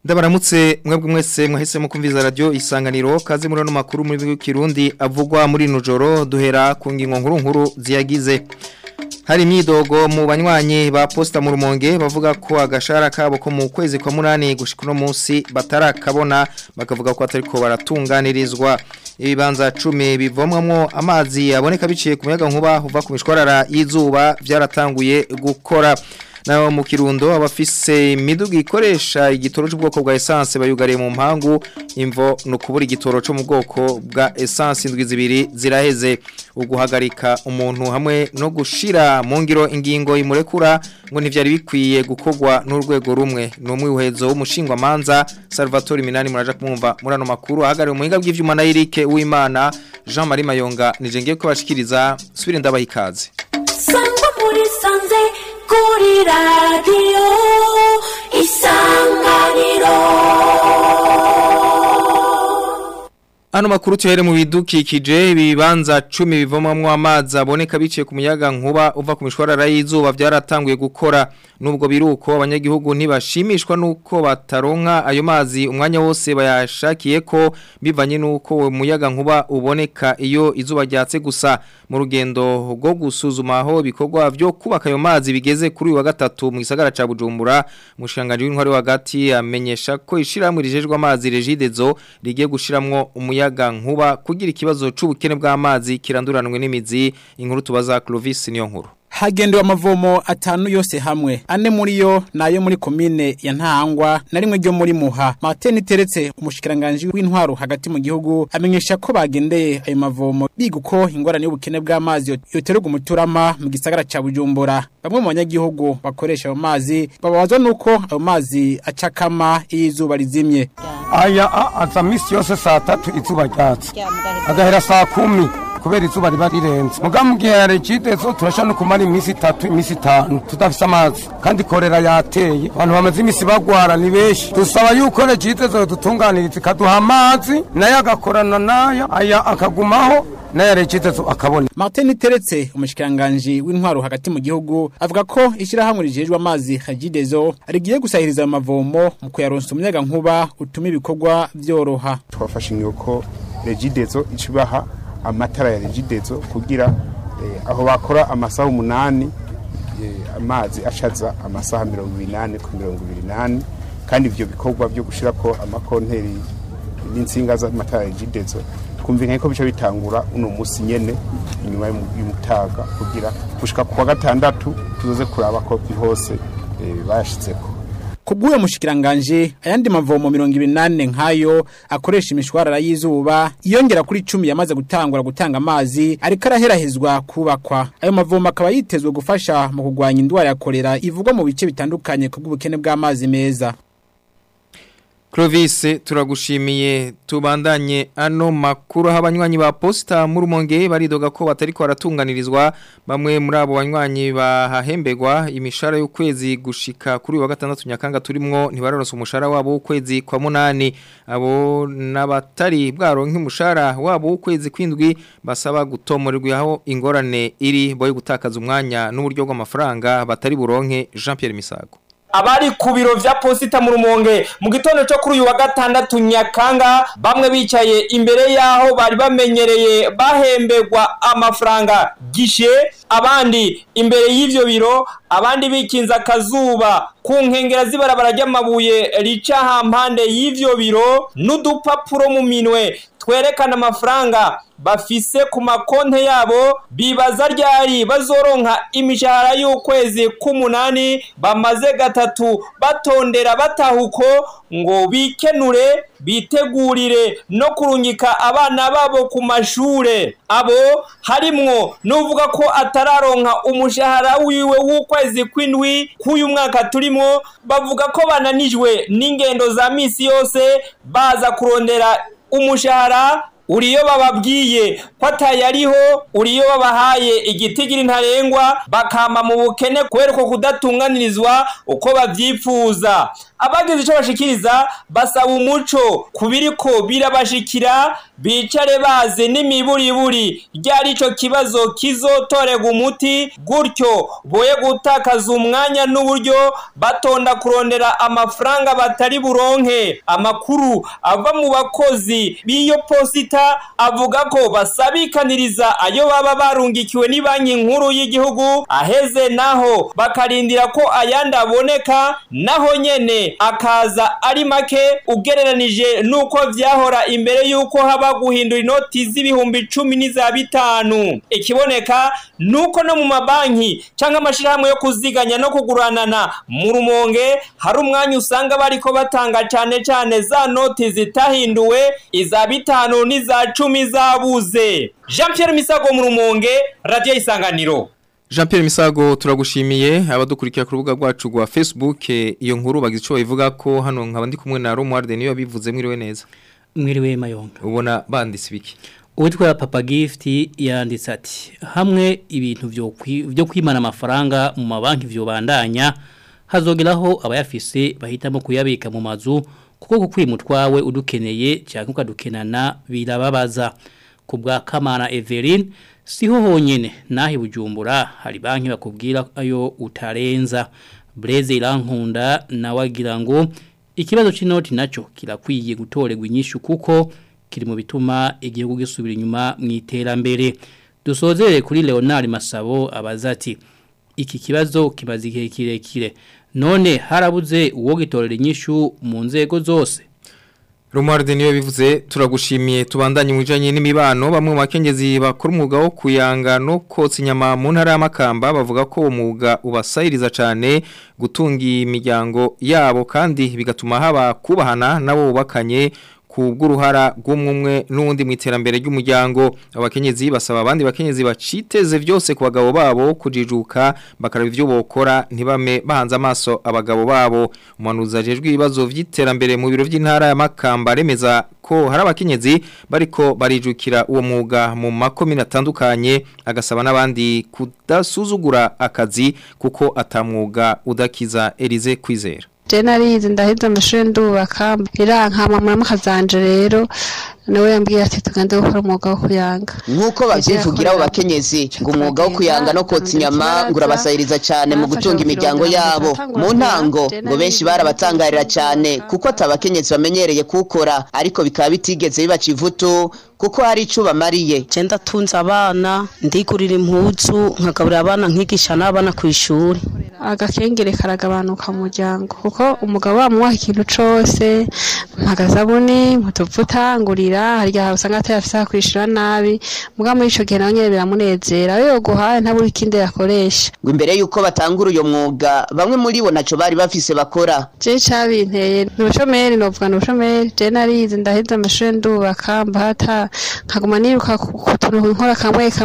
Ndabaramutse mwebwe mwese mwahisemo kumviza radio Isanganiro kaze muri no makuru muri Kirundi avugwa muri nujoro duhera ku ngingo nkuru ziyagize. Hari imyidogo mu banywanyi ba posta mu Rumonge bavuga ko agashara kabo ko mu kwezi kwa munani gushika no munsi batarakabona bakavuga ko atariko baratunganirizwa. Ibibanza 10 bivomwamwo amazi aboneka biciye ku muyaga nkuba uva ku mishwarara y'izuba byaratanguye gukora. Naho mu Kirundo abafise imiduga ikoresha igitoro cy'ubwoko bwa essence bayugariye mu mpangu imvo no kubura igitoro cyo mu bwoko bwa essence indwi zibiri ziraheze uguhagarika umuntu hamwe no gushira mu ngiro ingingo imurekura ngo ntivyari bikwiye gukogwa n'urwego rumwe n'umwe uhezo w'umushingwa manza Salvatore Minani muraja kumva murano makuru ahagariye mu hinga bw'ivyuma na Eric Uwimana Jean Marie Mayonga nije ngiye kubashikiriza subire ndabaha ikaze. Sangwa muri sanze kuri radio Isanganiro. Ano makuru tuhere mu bidukikije ibibanza 10 bivomamwo amazi aboneka biciye ku muyaga nkuba uva ku mishwarara y'izuba byaratanguye gukora nubwo biruko abanyagihugu ntibashimishwa nuko bataronka ayo mazi umwanya wose bayashakiye ko bivanye nuko umuyaga nkuba uboneka iyo izuba ryatse gusa mu rugendo rwo gusuzuma aho bikorwa byo kubaka ayo mazi bigeze kuri wa gatatu mu gisagara ca Bujumbura mushanganje w'intwari wagati amenyesha ko ishiramwe rijejwe amazi Regidezo rigiye gushiramwo umuyaga nkuba kugira ikibazo c'ubukene bw'amazi kiranduranwe n'imizi inkuru tubaza Clovis niyo nkuru. Hagendewe amavomo atanu yose hamwe ane muri yo nayo muri komine ya Ntahangwa na rimwe ryo muri Muha. Martin Teretse umushikiranganje w'intwaro hagati mu gihugu amenyesha ko bagendeye ayo mavomo biguko ingorane y'ubukene bw'amazi yoterwa umuturama mu gisagara ca Bujumbura. Bamwe mu banyagihugu bakoresha ayo mazi babazwa nuko ayo mazi acakama izuba rizimye. Aya azamisi yose saa 3 izuba ryatse agahera saa 10 kubera izuba riba rirenze mugihe yare Regidezo turashana kumara imisi 3 imisi 5 tudafise amazi kandi korera yateye abantu bamaze imisi bagwara ni beshi dusaba yuko Regidezo dutunganiriza kaduha amazi nayo agakorana nayo aya akagumaho nayo Regidezo akabona. Martin Teretse umushikiranganje w'intwaro hagati mu gihugu avuga ko ishirahamwe rijejwe amazi Regidezo rigiye gusahiriza amavomo mu kuyaronsa umuyaga nkuba utuma ibikorwa byoroha. Twafashe yuko Regidezo ikibaha amatara ya Regidezo kugira aho bakora amasaha 8 amazi ashaza amasaha 28 ku 28 kandi ivyo bikorwa byo gushira ko amakonteri n'insinga za amatara ya Regidezo kumvikanye ko bico bitangura uno musi nyene inyuma y'umutaga kugira gushika kwa gatandatu tuzoze kuraba ko hose bayashitseko. Kubwuye mushikiranganje ayandi mavomo 28 nkayo akoresha imishwarara y'izuba iyongera kuri 10 yamaze gutangura gutanga amazi ariko araherahezwa kubakwa. Ayo mavomo akaba yitezwe gufasha mu kugwanya indwara ya kolera ivugwa mu bice bitandukanye kubw'ubukene bw'amazi meza. Clovis turagushimiye tubandanye ano makuru habanywanyi ba posta mu Rumonge baridoga ko batariko baratunganirizwa bamwe muri abo banywanyi bahahembegwa imishara y'ukwezi gushika kuri wa gatandatu Nyakanga turimwo ntibaronse umushara wabo w'ukwezi kwa munani abo nabatari bwaronke umushara wabo w'ukwezi kwindwi basaba gutomorerwa aho ingorane iri boye gutakaza umwanya n'uburyo bw'amafaranga batari buronke Jean Pierre Misago. Abari ku biro vya posita mu Rumonge mu gitondo cyo kuri uyu wa gatandatu Nyakanga bamwe bicaye imbere yaho bari bamenyereye bahembegwa amafaranga gishe abandi imbere y'ivyo biro abandi bikinza kazuba ku nkengera zibarabara ry'amabuye rica hampande y'ivyo biro n'udupapuro mu minwe twerekana amafaranga bafise ku makonte yabo bibaza ryari bazoronka imishahara y'ukwezi k'umunani bamaze gatatu batondera batahuko ngo bikenure bitegurire no kurungika abana babo ku mashure. Abo harimwo nuvuga ko atararonka umushahara wiwe w'ukwezi kw'indwi k'uyu mwaka turimo bavuga ko bananijwe n'ingendo za misi yose baza kurondera umushahara uriyo bababwiye ko atayariho uriyo babahaye igitigiri ntarengwa bakama mu bukene kubera ko kudatunganirizwa uko bavyifuza. abagize ico bashikiriza basaba umuco kubiriko birabashikira bicare baze n'imiburiburi ryari ico kibazo kizotorega umuti gutyo boye gutakaza umwanya n'uburyo batonda kurondera amafaranga batari buronke. Amakuru ava mu bakozi b'iyo posita avuga ko basabikaniriza ayo baba barungikiwe ni banki nkuru y'igihugu aheze naho bakarindira ko ayandi aboneka naho nyene akaza ari make ugereranije nuko vyahora imbere yuko haba guhindura inoti z'ibihumbi 10 n'iza 5. Ikiboneka nuko no mu mabanki canke amashirahamwe yo kuziganya no kuguranana mu Rumonge hari umwanya usanga bariko batanga cane za noti zitahinduwe iza 5 n'iza 10 zabuze. Jean-Pierre Misago mu Rumonge, Radio Isanganiro. Jean-Pierre Misago turagushimiye abadukurikira ku rubuga rwacu rwa Facebook iyo nkuru bagize ico bivuga ko hano nkaba ndi kumwe na Romuald niyo bivuze mwiriwe neza. Mwiriwe Mayonga. Ubona banditse biki? Uwitwa Papa Gift yanditse ati hamwe ibintu byo kwimana amafaranga mu mabanki vyo bandanya hazogeraho abayafise bahitamo kuyabika mu mazu kuko kukwimutwawe udukeneye cyangwa ukadukenana birababaza. Kubwa Kamana Evelyn siho honyene nahi Bujumbura hari banki bakubwira ayo utarenza. Blaze Irankunda nawagira ngo ikibazo c'inoti naco kirakwiye gutorerwa inyishu kuko kiri mu bituma igihugu gisubira inyuma mu iterambere. Dusozere kuri Leonard Masabo abazati iki kibazo kimaze igihe kirekire none harabuze uwo gitorera inyishu mu nzego zose. Romuald niyo bivuze turagushimiye tubandanye mujanye n'imibano bamwe mu bakenyezi bakora umwuga wo kuyanga no kotsa inyama mu ntara y'Amakamba bavuga ko umwuga ubasayiriza cyane gutunga imiryango yabo kandi bigatuma haba kubahana nabo bakanye kubw'uruhara rw'umwe n'undi mu iterambere ry'umuryango. Abakenyezi basaba abandi bakenyezi baciteze byose ku bagabo babo kujijuka bakaraba ivyo bokora ntibame bahanze amaso abagabo babo. Umuhanuzi ajejwe ibibazo vy'iterambere mu biro by'intara ya Makamba remeza ko hari abakenyezi bariko barijukira uwo mwuga mu makomine atandukanye agasaba n'abandi kudasuzugura akazi kuko atamwuga udakiza. Elize Kwizera Jenarize ndaheza amashuri ndubaka iranka mama mukazanje rero nawe yambwiye ati tugende gukora umwuga wo kuyanga nkuko bavyivugira abo bakenyezi ngo umwuga wo kuyanga no kotsa inyama ngo urabasayiriza cyane mu gutunga imiryango yabo mu ntango ngo benshi barabatangarira cyane kuko atabakenyezi bamenyereye kukora ariko bikaba bitigeze bibaca ivutu kuko hari ico bamariye. Cenda tunza abana ndigurira impuzu nkagaburira abana nkigisha n'abana ku ishuri agakengere karagabanuka mu muryango kuko umugabo wamuha ikintu cose mpagazabuni mutuvuta ngurira harya usanga atayafisa kwishura nabi muga muri ico gihe nawe biramunezera yo guhaye ntaburi kinde yakoresha. Ngo imbere yuko batangura uyo mwuga bamwe muri bo naco bari bafise bakora. Je cabinteye n'ubushomeri novuga n'ubushomeri je narize ndaheza amashuri ndubaka mbahata nkaguma niruka kutuntu nkora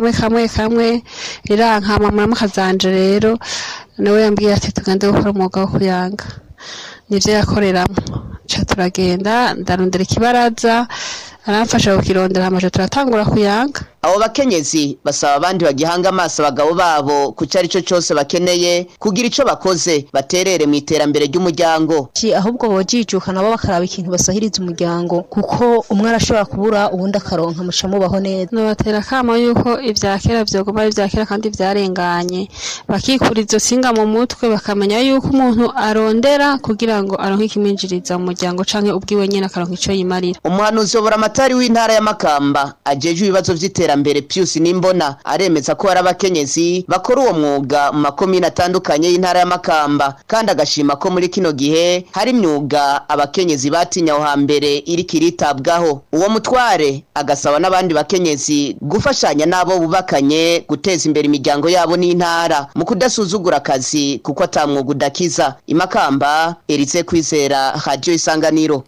kamwe iranka mama mukazanje rero nawe yambwiye ati tugende gukora umwuga wo kuyanga nivyo yakoreramo cha turagenda ndarondera ikibaraza aramfasha kukirondera amaje turatangura kuyanga. Abo bakenyezi basaba abandi bagihanga amaso abagabo babo kucari cyo cyose bakeneye kugira ico bakoze baterere mu iterambere ry'umuryango. Ahubwo bojijuka nabo bakaraba ikintu basahiriza umuryango kuko umwe arashobora kubura ubundi akaronka mushamubaho neza. No batera kama yuko ivyakera vyogoma ivyakera kandi vyarenganye bakikuriza singa mu mutwe bakamenya yuko umuntu arondera kugira ngo aronke ikiminjiriza mu muryango canke ubwiwe nyene akaronka ico yimarira. Umuhanuzi obora amatari w'intara ya Makamba ajeje ibibazo vy'iterambere Pius Nimbona aremeza ko hari abakenyezi bakora uwo mwuga mu makomine atandukanye y'intara ya Makamba kandi agashima ko muri kino gihe hari imyuga abakenyezi batinya aho hambere iri kiritabwaho. Uwo mutware agasaba n'abandi bakenyezi gufashanya nabo bubakanye guteza imbere imiryango yabo n'intara mu kudasuzugura akazi kuko atamwuga udakiza. Imakamba Elize Kwizera Radio Isanganiro.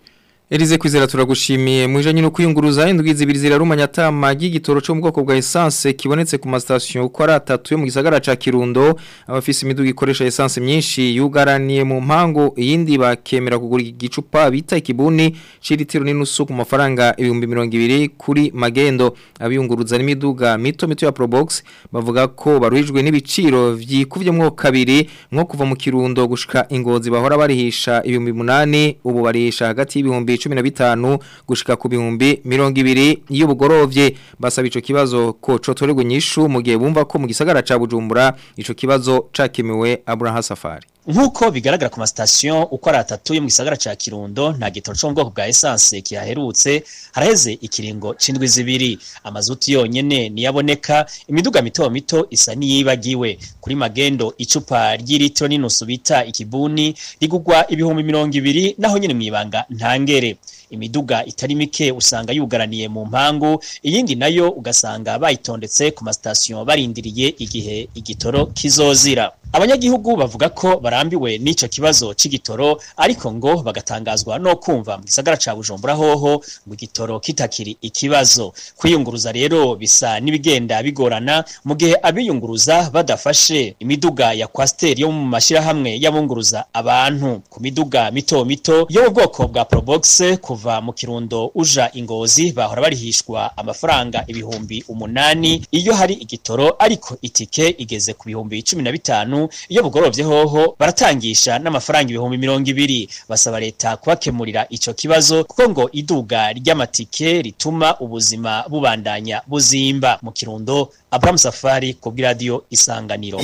Elize Kwizera turagushimiye mwijanye no kuyunguruza indwi zibiri zirarumanya tama y'igitoro cyo mu bwoko bwa essence kibonetse ku ma station uko ari 3 yo mu gisagara ca Kirundo abafise imiduga ikoresha essence myinshi yugaraniye mu mpango iyindi bakemera kugura igicupa bita ikibuni ciritiro n'inusu ku mafaranga 220 kuri magendo abiyunguruza n'imiduga mito ya Probox bavuga ko baruhijwe n'ibiciro vyikuvyemwo kabiri nko kuva mu Kirundo gushika Ingozi bahora barihisha 800 ubu barihisha hagati y'ibihumbi 15 gushika ku bihumbi 200 iyo bugorovye basaba ico kibazo ko cotorego nyishu mu gihe bumva ko mu gisagara ca Bujumbura ico kibazo cakimiwe Abraham Safari Nkuko bigaragara ku ma station uko ari 3 yo mu gisagara ca Kirundo nta gitoro cyo mu bwoko bwa essence kihaherutse haraheze ikiringo cindwi zibiri amazuti yonyene niyaboneka imiduga mito isa niyibagiwe kuri magendo icupa ry'ilitro n'inusu bita ikibuni rigugwa ibihumbi 200 naho nyene mwibanga ntangere imiduga itari mike usanga yugaraniye mu mpangu iyindi nayo ugasanga bayitondetse ku ma station barindiriye igihe igitoro kizozira abanyagihugu bavuga ko barambiwe n'ico kibazo c'igitoro ariko ngo bagatangazwa no kumva mu gisagara ca Bujumbura hoho mu gitoro kitakiri ikibazo kwiyunguruza rero bisa nibigenda bigorana mu gihe abiyunguruza badafashe imiduga ya Coaster yo mu mashira hamwe y'abunguruza abantu ku miduga mito yo mu bwoko bwa Probox kuva mu Kirundo uja Ingozi bahora barihishwa amafaranga ibihumbi 8 iyo hari igitoro ariko itike igeze ku bihumbi 15 iyo bugorovye hoho baratangisha n'amafaranga ibihumbi 200 basaba leta kubakemurira ico kibazo kuko ngo iduga ry'amatike rituma ubuzima bubandanya buzimba mu Kirundo Abraham Safari ku radio Isanganiro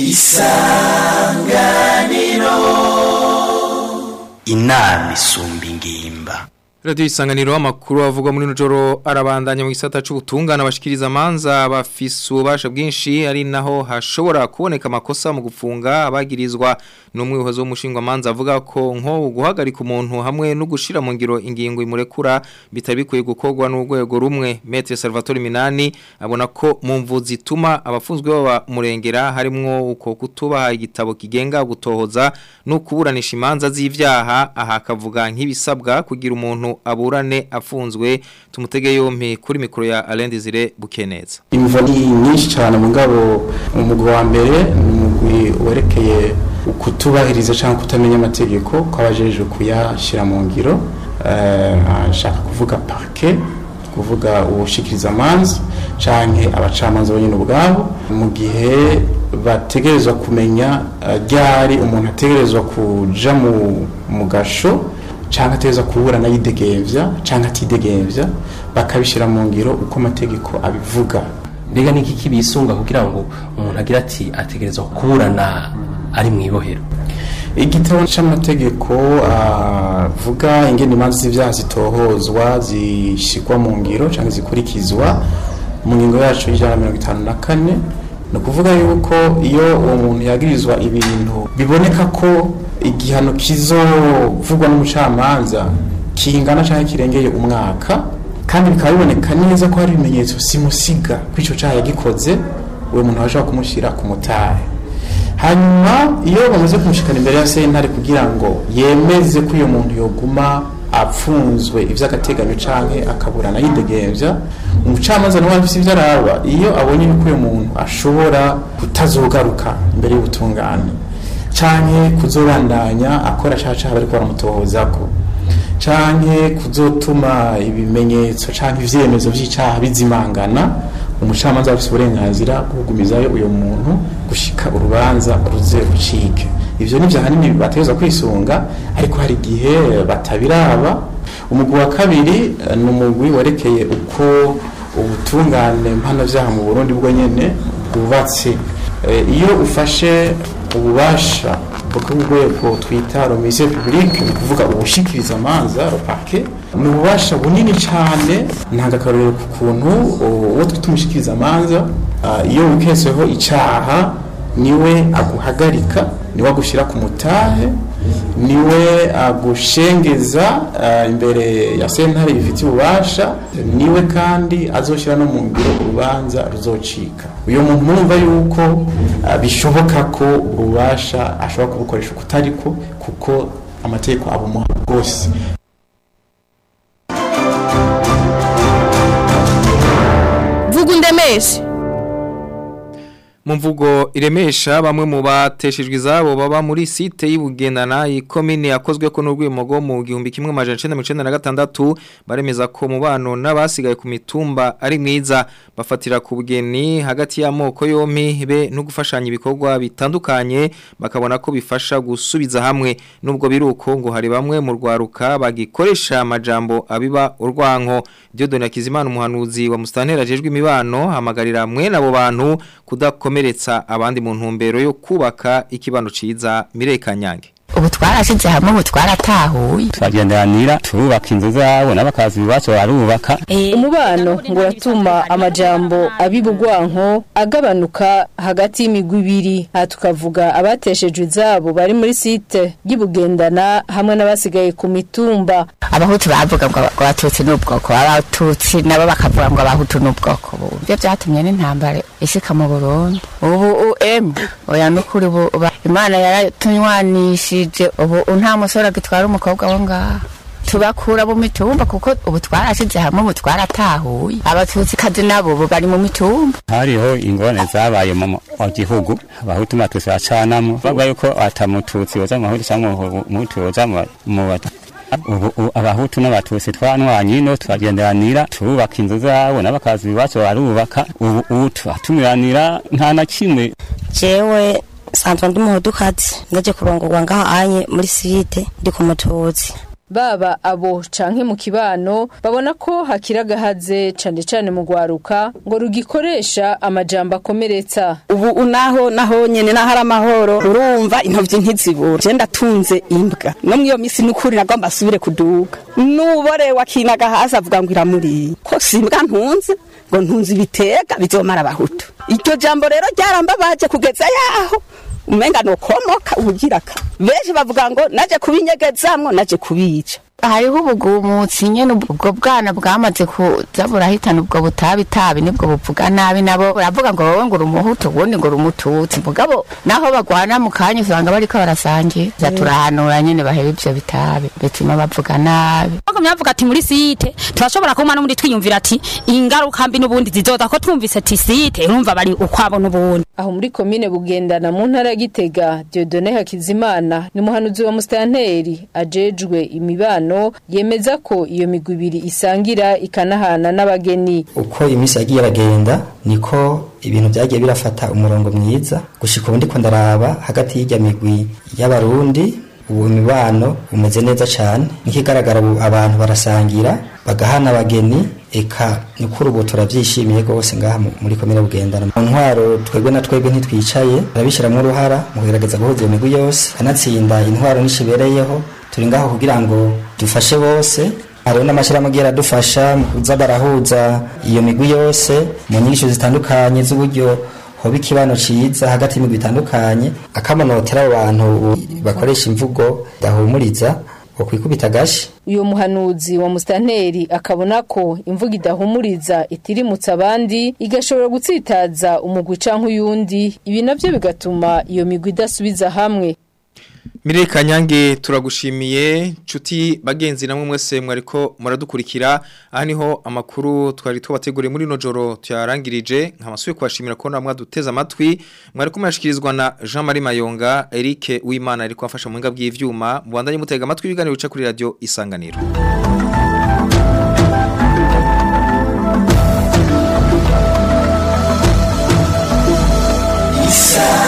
inama isumba ingimba Radio Isanganiro amakuru avugwa muri nujoro arabandanya mu gisata c'ubutungana bashikiriza manza bafise ubasha bwinshi ari naho hashobora kuboneka amakosa mu gufunga abagirizwa n'umwihozo w'umushingwa manza avuga ko nko guhagarika umuntu hamwe no gushira mu ngiro ingingo imurekura bitabikuye gukorwa n'urwego rumwe Maître Salvatore Minani abona ko mu mvu zituma abafunzwe baba murengera harimwo uko kutubaha igitabo kigenga gutohoza no kuburanisha imanza z'ivyaha aha akavuga nk'ibisabwa kugira umuntu aburane afunzwe tumutege yompe kuri mikoro ya Alain Désiré Bukeneza imvo ni nyinshi cyane mugabo umugwi wa mbere umugwi werekeye kutubahiriza cyangwa kutamenya amategeko kwabajeje kuyashira mu ngiro ashaka kuvuga parquet kuvuga ubushikiriza manzi canke abacamanza bonyine ubwabo mu gihe bategerezwa kumenya ryari umuntu ategerezwa kuja mu gasho canke ateza kuburana yidegevya canke atidegevya bakabishira mu ngiro uko amategeko abivuga mbega niki kibisunga kugira ngo umuntu agira ati ategerezwa kuburana ari mwibohero igitabo c'amategeko avuga ingene imanza z'ivyaha zitohozwa zishikwa mu ngiro canke zikurikizwa mu ngingo yacu y'ijana 54 no kuvuga yuko iyo uwo muntu yagirizwa ibintu biboneka ko igihano kizovugwa n'umucamanza kingana cyane kirengeye umwaka kandi bikaba biboneka neza ko hari ibimenyetso simusiga kwico cyaha yagikoze uwo muntu ashobora kumushira ku mutahe hanyuma iyo bamaze kumushikana imbere ya sentare kugira ngo yemeze ko uyo muntu yoguma apfunzwe ivy'agateganyo canke akaburana yidegevya umucamanza nawe afise ivyo araba iyo abonye ko uyo muntu ashobora kutazogaruka imbere y'ubutungane canke kuzobandanya akora caca bari kwa mutohozako canke kuzotuma ibimenyetso canke ivyemezo vy'icaha bizimangana umucamanza afite uburenganzira bwo kugumizayo uyo muntu gushika urubanza ruze rucike ivyo nivyo hanini bateza kwisunga ariko hari gihe batabiraba umugwi wa kabiri n'umugwi werekeye uko ubutungane mpana vyaha mu Burundi bwo nyene bwubatse iyo ufashe ububasha bw'urwego twita Commission publique kuvuga ubushikiriza amanza parquet ni ububasha bunini cyane ntanga karero ku kuntu uwo twitumushikiriza amanza iyo ukeseho icaha niwe aguhagarika niwe agushira ku mutahe niwe agushengeza imbere ya sentare ifite ububasha niwe kandi azoshira no mu ngiro urubanza ruzocika uyo muntu numva yuko bishoboka ko ububasha ashobora kubukoresha kutariko kuko amategeko abumuha rwose iremeshe. Mu mvugo iremesha bamwe mu bateshejwe izabo baba muri site y'Ibugendana ikomine yakozwe ko n'urwimogo mu 1996 baremeza ko mubano n'abasigaye ku mitumba ari mwiza bafatira ku bugeni hagati y'amoko yompi be no gufashanya ibikorwa bitandukanye bakabona ko bifasha gusubiza hamwe nubwo biruko ngo hari bamwe mu rwaruka bagikoresha amajambo abiba urwanko Dieudonne Hakizimana umuhanuzi wa Mustantera ajejwe imibano hamagarira mwe nabo bantu kudakomeretsa abandi mu ntumbero yo kubaka ikibano ciza Mireka Nyange. Ubu twarashize hamwe ubu twaratahuye twagenderanira turubaka inzu zabo n'abakazi bibacu barubaka umubano ngo ratuma amajambo abibugwanko agabanuka hagati y'imigwi ibiri aha tukavuga abateshejwe izabo bari muri site y'Ibugendana hamwe n'abasigaye ku mitumba abahutu bavuga ngo abatutsi n'ubwoko abatutsi nabo bakavuga ngo abahutu n'ubwoko byo byatumye n'intambara ishika mu Burundi ubu oya n'ukuri Imana yaratunywanishije ubu nta musore gitwara umukobwa wo ngaha tubakura mu mitumba kuko ubu twarashize hamwe ubu twaratahuye abatutsi kazi nabo bari mu mitumba hariho ingone zabaye mu gihugu abahutu matutsi bacanamwe bavuga yuko atamututsi woza mu cyangwa umuhutu woza mu abahutu n'abatutsi twanwanye ino twagenderanira turubaka inzu zabo n'abakazi bibacu barubaka ubu twatumiranira nta na kimwe jewe sanzwe ndi muhudukazi ndaje kurongorwa ngaho anye muri site ndi ku mututsi baba abo canke mu kibano babona ko hakiragahaze cane mu gwaruka ngo rugikoresha amajambo akomeretsa ubu unaho nyene nahara amahoro urumva intovyi ntizibura je ndatunze imbwa no mwiyo misi nukuri nagomba asubire kuduga nubore wakinaga hasi avuga ngo iramuri ko simbwa ntunze ngo ntunze ibitega bizomara abahutu iryo jambo rero ryarambabaje kugeza yaho umenga no komoka ubugiraka beje bavuga ngo naje kubinyegezamwo naje kubica hariho ubugumutsi nyene ubwo bwana bwamaze kuza burahitana ubwo butabitabi nibwo buvuga nabi nabo baravuga ngo wowe ngo urumuhutu ubundi ngo urumututsi mugabo naho bagwana mu kanya usanga bariko barasangira turahanura nyene bahera ivyo bitabi betuma bavuga nabi bako myavuga ati muri site turashobora kuma no muri twiyumvira ati ingaruka mbi n'ubundi zizoza ko twumvise ati site urumva bari ukwabo n'ubundi aho muri komine Bugendana mu ntara Gitega Dieudonne Hakizimana ni muhanuzi wa Mustanteri ajejwe imibano yemeza ko iyo migwi ibiri isangira ikanahana n'abageni uko imisi yagiye aragenda niko ibintu byagiye birafata umurongo mwiza gushika ubundi ko ndaraba hagati y'ijya migwi y'abarundi ubu imibano umeze neza cyane nikigaragara abantu barasangira bagahana abageni eka nikuri ubu turabyishimiye gose ngaha muri komine Bugendana mu ntwaro twebwe na twebwe ntitwicaye turabishyiramo uruhara mu kugerageza guhuza iyo migwi yose anatsinda intwaro nishibereyeho turi ngaho kugira ngo dufashe bose hariho n'amashyirahamwe agiye aradufasha mu kuza barahuza iyo migwi yose mu nyigisho zitandukanye z'uburyo hoba ikibano ciza hagati y'imigwi itandukanye akamanotera abantu bakoresha imvugo idahumuriza okwikubita gashi uyo muhanuzi wa Mustanteri akabona ko imvugo idahumuriza itirimutsa abandi igashobora gutsitaza umugwi canke uyundi ibi navyo bigatuma iyo migwi idasubiza hamwe Mireka Nyange turagushimiye nshuti bagenzi namwe mwese mwariko muradukurikira aha niho amakuru twari tubateguriye muri no joro tuyarangirije nkamasuye kwashimira ko namwe duteza amatwi mwariko murashikirizwa na Jean Marie Mayonga Eric Uwimana ariko afasha mu ngabwi y'ivyuma mubandanye mutega amatwi ibiganiro bica kuri radio Isanganiro Isanganiro